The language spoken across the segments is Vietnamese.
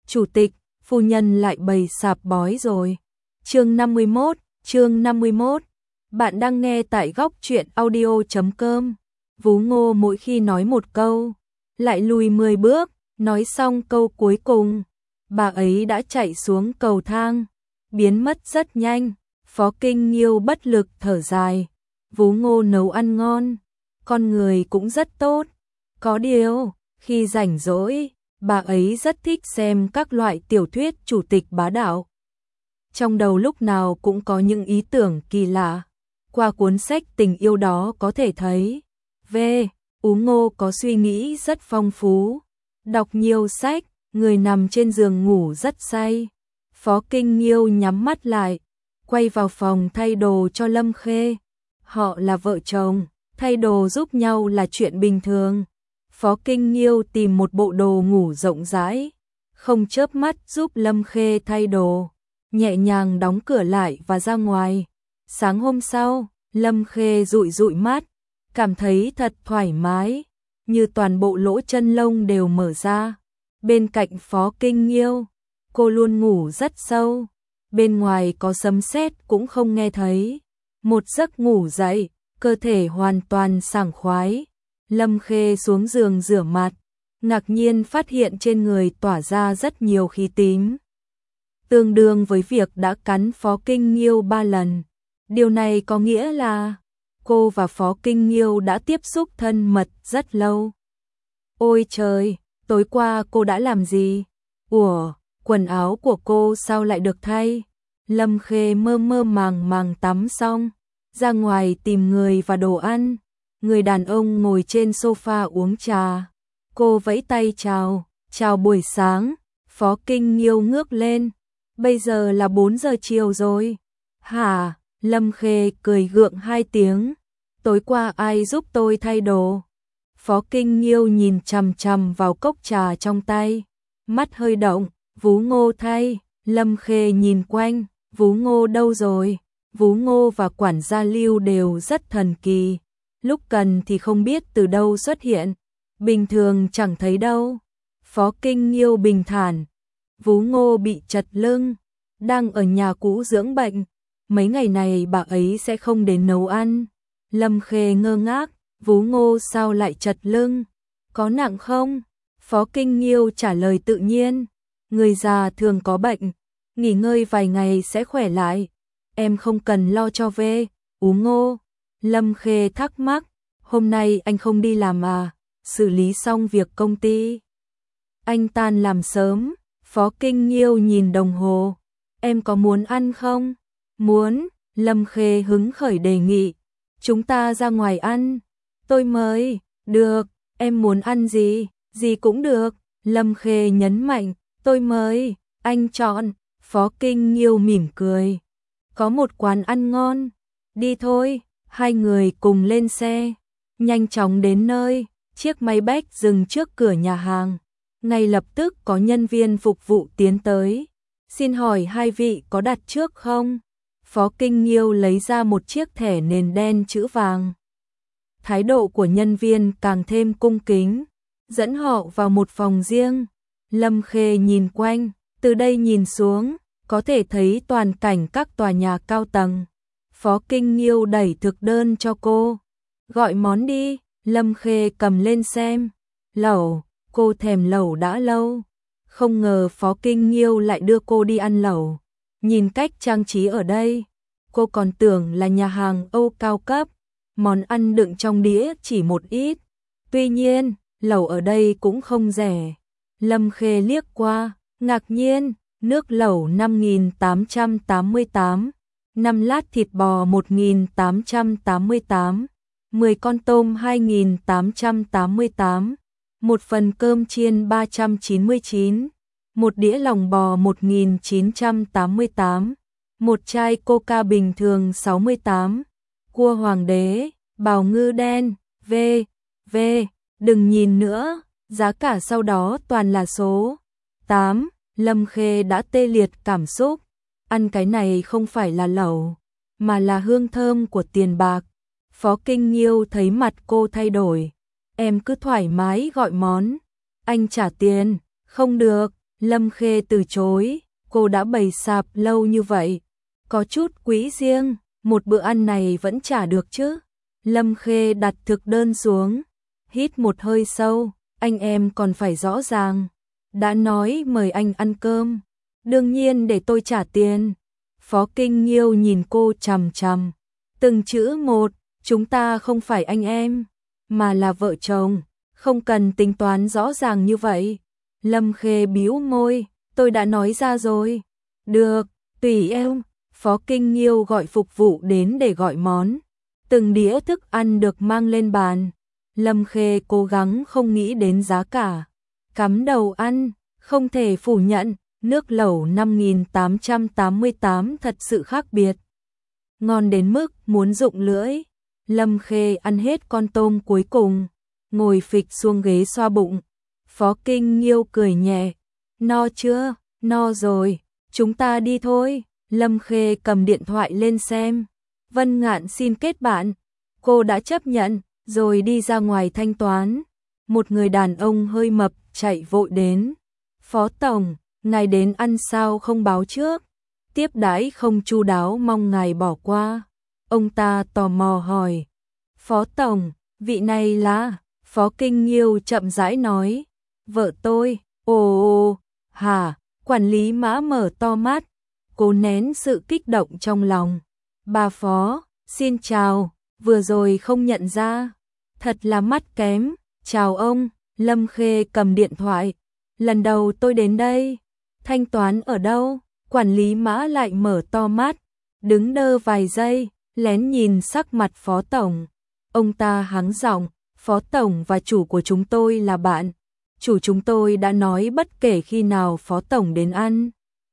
Chủ tịch, phu nhân lại bày sạp bói rồi. Chương 51. Bạn đang nghe tại góc truyện audio.com. Vú Ngô mỗi khi nói một câu, lại lùi 10 bước, nói xong câu cuối cùng, bà ấy đã chạy xuống cầu thang, biến mất rất nhanh. Phó Kinh Nghiêu bất lực thở dài. Vú Ngô nấu ăn ngon, con người cũng rất tốt. Có điều, khi rảnh rỗi, bà ấy rất thích xem các loại tiểu thuyết chủ tịch bá đạo. Trong đầu lúc nào cũng có những ý tưởng kỳ lạ. Qua cuốn sách tình yêu đó có thể thấy, Vú Ngô có suy nghĩ rất phong phú. Đọc nhiều sách, người nằm trên giường ngủ rất say. Phó Kinh Nghiêu nhắm mắt lại, quay vào phòng thay đồ cho Lâm Khê. Họ là vợ chồng, thay đồ giúp nhau là chuyện bình thường. Phó Kinh Nghiêu tìm một bộ đồ ngủ rộng rãi, không chớp mắt giúp Lâm Khê thay đồ, nhẹ nhàng đóng cửa lại và ra ngoài. Sáng hôm sau, Lâm Khê dụi dụi mắt, cảm thấy thật thoải mái, như toàn bộ lỗ chân lông đều mở ra. Bên cạnh Phó Kinh Nghiêu, cô luôn ngủ rất sâu, bên ngoài có sấm sét cũng không nghe thấy. Một giấc ngủ dậy, cơ thể hoàn toàn sảng khoái. Lâm Khê xuống giường rửa mặt, ngạc nhiên phát hiện trên người tỏa ra rất nhiều khí tím, tương đương với việc đã cắn Phó Kinh Nghiêu 3 lần. Điều này có nghĩa là cô và Phó Kinh Nghiêu đã tiếp xúc thân mật rất lâu. Ôi trời, tối qua cô đã làm gì? Ủa, quần áo của cô sao lại được thay? Lâm Khê mơ mơ màng màng tắm xong, ra ngoài tìm người và đồ ăn. Người đàn ông ngồi trên sofa uống trà. Cô vẫy tay chào buổi sáng. Phó Kinh Nghiêu ngước lên. Bây giờ là 4 giờ chiều rồi. Hả? Lâm Khê cười gượng 2 tiếng. Tối qua ai giúp tôi thay đồ? Phó Kinh Nghiêu nhìn chằm chằm vào cốc trà trong tay, mắt hơi động. Vú Ngô thay. Lâm Khê nhìn quanh. Vú Ngô đâu rồi? Vú Ngô và quản gia Lưu đều rất thần kỳ. Lúc cần thì không biết từ đâu xuất hiện, bình thường chẳng thấy đâu. Phó Kinh Nghiêu bình thản. Vú Ngô bị chật lưng, đang ở nhà cũ dưỡng bệnh. Mấy ngày này bà ấy sẽ không đến nấu ăn. Lâm Khê ngơ ngác. Vú Ngô sao lại chật lưng? Có nặng không? Phó Kinh Nghiêu trả lời tự nhiên. Người già thường có bệnh, nghỉ ngơi vài ngày sẽ khỏe lại. Em không cần lo cho Vú Ngô. Lâm Khê thắc mắc. Hôm nay anh không đi làm à? Xử lý xong việc công ty, anh tan làm sớm. Phó Kinh Nghiêu nhìn đồng hồ. Em có muốn ăn không? Muốn. Lâm Khê hứng khởi đề nghị. Chúng ta ra ngoài ăn. Tôi mời. Được, em muốn ăn gì? Gì cũng được. Lâm Khê nhấn mạnh. Tôi mời, anh chọn. Phó Kinh Nghiêu mỉm cười. Có một quán ăn ngon. Đi thôi. Hai người cùng lên xe, nhanh chóng đến nơi. Chiếc máy bách dừng trước cửa nhà hàng. Ngay lập tức có nhân viên phục vụ tiến tới. Xin hỏi hai vị có đặt trước không? Phó Kinh Nghiêu lấy ra một chiếc thẻ nền đen chữ vàng. Thái độ của nhân viên càng thêm cung kính, dẫn họ vào một phòng riêng. Lâm Khê nhìn quanh, từ đây nhìn xuống, có thể thấy toàn cảnh các tòa nhà cao tầng. Phó Kinh Nghiêu đẩy thực đơn cho cô. Gọi món đi. Lâm Khê cầm lên xem. Lẩu, cô thèm lẩu đã lâu. Không ngờ Phó Kinh Nghiêu lại đưa cô đi ăn lẩu. Nhìn cách trang trí ở đây, cô còn tưởng là nhà hàng Âu cao cấp. Món ăn đựng trong đĩa chỉ một ít. Tuy nhiên, lẩu ở đây cũng không rẻ. Lâm Khê liếc qua, ngạc nhiên. Nước lẩu 5.888, 5 lát thịt bò 1.888, 10 con tôm 2.888, một phần cơm chiên 399, một đĩa lòng bò 1.988, một chai coca bình thường 68, cua hoàng đế, bào ngư đen, đừng nhìn nữa, giá cả sau đó toàn là số 8. Lâm Khê đã tê liệt cảm xúc. Ăn cái này không phải là lẩu, mà là hương thơm của tiền bạc. Phó Kinh Nghiêu thấy mặt cô thay đổi. Em cứ thoải mái gọi món. Anh trả tiền. Không được. Lâm Khê từ chối, cô đã bày sạp lâu như vậy, có chút quý riêng, một bữa ăn này vẫn trả được chứ. Lâm Khê đặt thực đơn xuống, hít một hơi sâu, anh em còn phải rõ ràng. Đã nói mời anh ăn cơm, đương nhiên để tôi trả tiền. Phó Kinh Nghiêu nhìn cô chằm chằm, từng chữ một, chúng ta không phải anh em, mà là vợ chồng, không cần tính toán rõ ràng như vậy. Lâm Khê bĩu môi, tôi đã nói ra rồi. Được, tùy em. Phó Kinh Nghiêu gọi phục vụ đến để gọi món. Từng đĩa thức ăn được mang lên bàn. Lâm Khê cố gắng không nghĩ đến giá cả. Cắm đầu ăn, không thể phủ nhận, nước lẩu 5.888 thật sự khác biệt. Ngon đến mức muốn rụng lưỡi. Lâm Khê ăn hết con tôm cuối cùng, ngồi phịch xuống ghế xoa bụng. Phó Kinh Nghiêu cười nhẹ, no chưa? No rồi, chúng ta đi thôi. Lâm Khê cầm điện thoại lên xem. Vân Ngạn xin kết bạn. Cô đã chấp nhận, rồi đi ra ngoài thanh toán. Một người đàn ông hơi mập chạy vội đến. Phó Tổng, ngài đến ăn sao không báo trước? Tiếp đãi không chu đáo mong ngài bỏ qua. Ông ta tò mò hỏi. Phó Tổng, vị này là... Phó Kinh Nghiêu chậm rãi nói. Vợ tôi. Ồ, hả? Quản lý Mã mở to mắt. Cố nén sự kích động trong lòng. Bà Phó, xin chào, vừa rồi không nhận ra. Thật là mắt kém. Chào ông. Lâm Khê cầm điện thoại. Lần đầu tôi đến đây. Thanh toán ở đâu? Quản lý Mã lại mở to mắt, đứng đơ vài giây, lén nhìn sắc mặt Phó Tổng. Ông ta hắng giọng, Phó Tổng và chủ của chúng tôi là bạn. Chủ chúng tôi đã nói bất kể khi nào Phó Tổng đến ăn,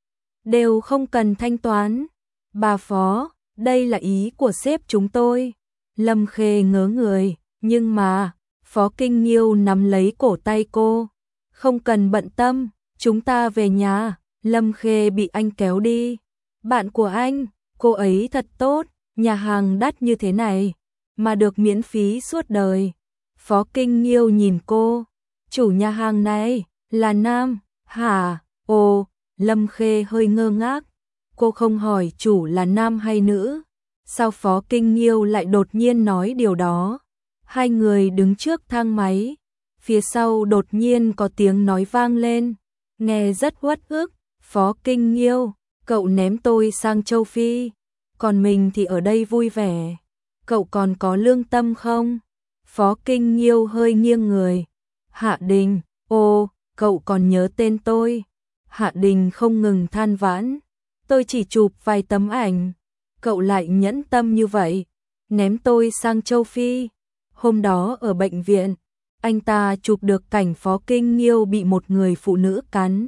đều không cần thanh toán. Bà Phó, đây là ý của sếp chúng tôi. Lâm Khê ngớ người, nhưng mà... Phó Kinh Nghiêu nắm lấy cổ tay cô. Không cần bận tâm, chúng ta về nhà. Lâm Khê bị anh kéo đi. Bạn của anh, cô ấy thật tốt, nhà hàng đắt như thế này, mà được miễn phí suốt đời. Phó Kinh Nghiêu nhìn cô. Chủ nhà hàng này, là nam, hả? Ồ, Lâm Khê hơi ngơ ngác. Cô không hỏi chủ là nam hay nữ. Sao Phó Kinh Nghiêu lại đột nhiên nói điều đó? Hai người đứng trước thang máy. Phía sau đột nhiên có tiếng nói vang lên. Nghe rất uất ức. Phó Kinh Nghiêu, cậu ném tôi sang châu Phi. Còn mình thì ở đây vui vẻ. Cậu còn có lương tâm không? Phó Kinh Nghiêu hơi nghiêng người. Hạ Đình, ô, cậu còn nhớ tên tôi. Hạ Đình không ngừng than vãn. Tôi chỉ chụp vài tấm ảnh. Cậu lại nhẫn tâm như vậy. Ném tôi sang châu Phi. Hôm đó ở bệnh viện, anh ta chụp được cảnh Phó Kinh Nghiêu bị một người phụ nữ cắn.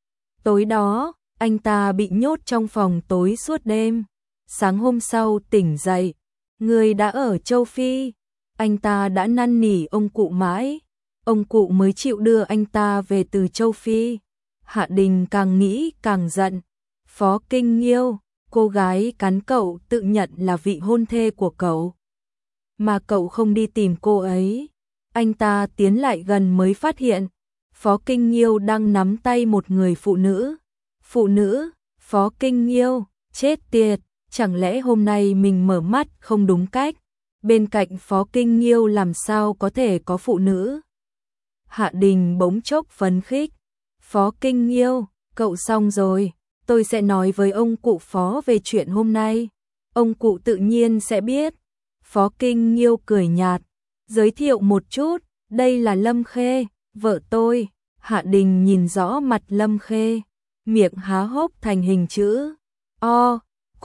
Tối đó, anh ta bị nhốt trong phòng tối suốt đêm. Sáng hôm sau tỉnh dậy, người đã ở châu Phi. Anh ta đã năn nỉ ông cụ mãi, ông cụ mới chịu đưa anh ta về từ châu Phi. Hạ Đình càng nghĩ càng giận. Phó Kinh Nghiêu, cô gái cắn cậu tự nhận là vị hôn thê của cậu, mà cậu không đi tìm cô ấy. Anh ta tiến lại gần mới phát hiện Phó Kinh Nghiêu đang nắm tay một người phụ nữ. Phụ nữ, Phó Kinh Nghiêu, chết tiệt, chẳng lẽ hôm nay mình mở mắt không đúng cách? Bên cạnh Phó Kinh Nghiêu làm sao có thể có phụ nữ? Hạ Đình bỗng chốc phấn khích. Phó Kinh Nghiêu, cậu xong rồi, tôi sẽ nói với ông cụ Phó về chuyện hôm nay. Ông cụ tự nhiên sẽ biết. Phó Kinh Nghiêu cười nhạt, giới thiệu một chút, đây là Lâm Khê, vợ tôi. Hạ Đình nhìn rõ mặt Lâm Khê, miệng há hốc thành hình chữ O.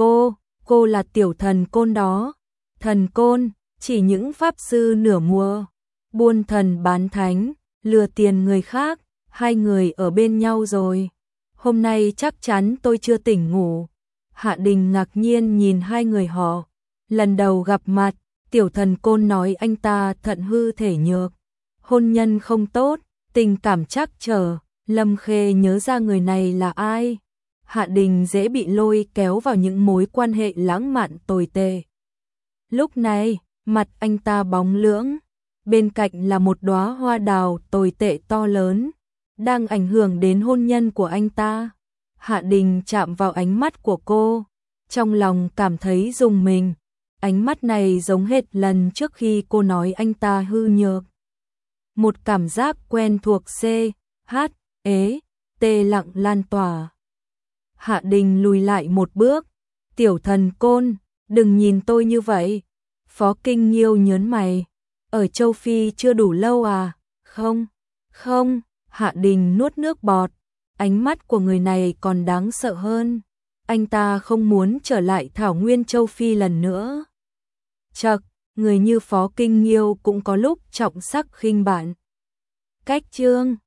Cô là tiểu thần côn đó. Thần côn, chỉ những pháp sư nửa mùa, buôn thần bán thánh, lừa tiền người khác. Hai người ở bên nhau rồi. Hôm nay chắc chắn tôi chưa tỉnh ngủ. Hạ Đình ngạc nhiên nhìn hai người họ. Lần đầu gặp mặt, tiểu thần côn nói anh ta thận hư thể nhược, hôn nhân không tốt, tình cảm trắc trở. Lâm Khê nhớ ra người này là ai. Hạ Đình dễ bị lôi kéo vào những mối quan hệ lãng mạn tồi tệ. Lúc này, mặt anh ta bóng lưỡng, bên cạnh là một đóa hoa đào tồi tệ to lớn, đang ảnh hưởng đến hôn nhân của anh ta. Hạ Đình chạm vào ánh mắt của cô, trong lòng cảm thấy rùng mình. Ánh mắt này giống hệt lần trước khi cô nói anh ta hư nhược. Một cảm giác quen thuộc lặng lan tỏa. Hạ Đình lùi lại một bước. Tiểu thần côn, đừng nhìn tôi như vậy. Phó Kinh Nhiêu nhớn mày. Ở châu Phi chưa đủ lâu à? Không. Hạ Đình nuốt nước bọt. Ánh mắt của người này còn đáng sợ hơn. Anh ta không muốn trở lại thảo nguyên châu Phi lần nữa. Chậc, người như Phó Kinh Nhiêu cũng có lúc trọng sắc khinh bạn. Cách chương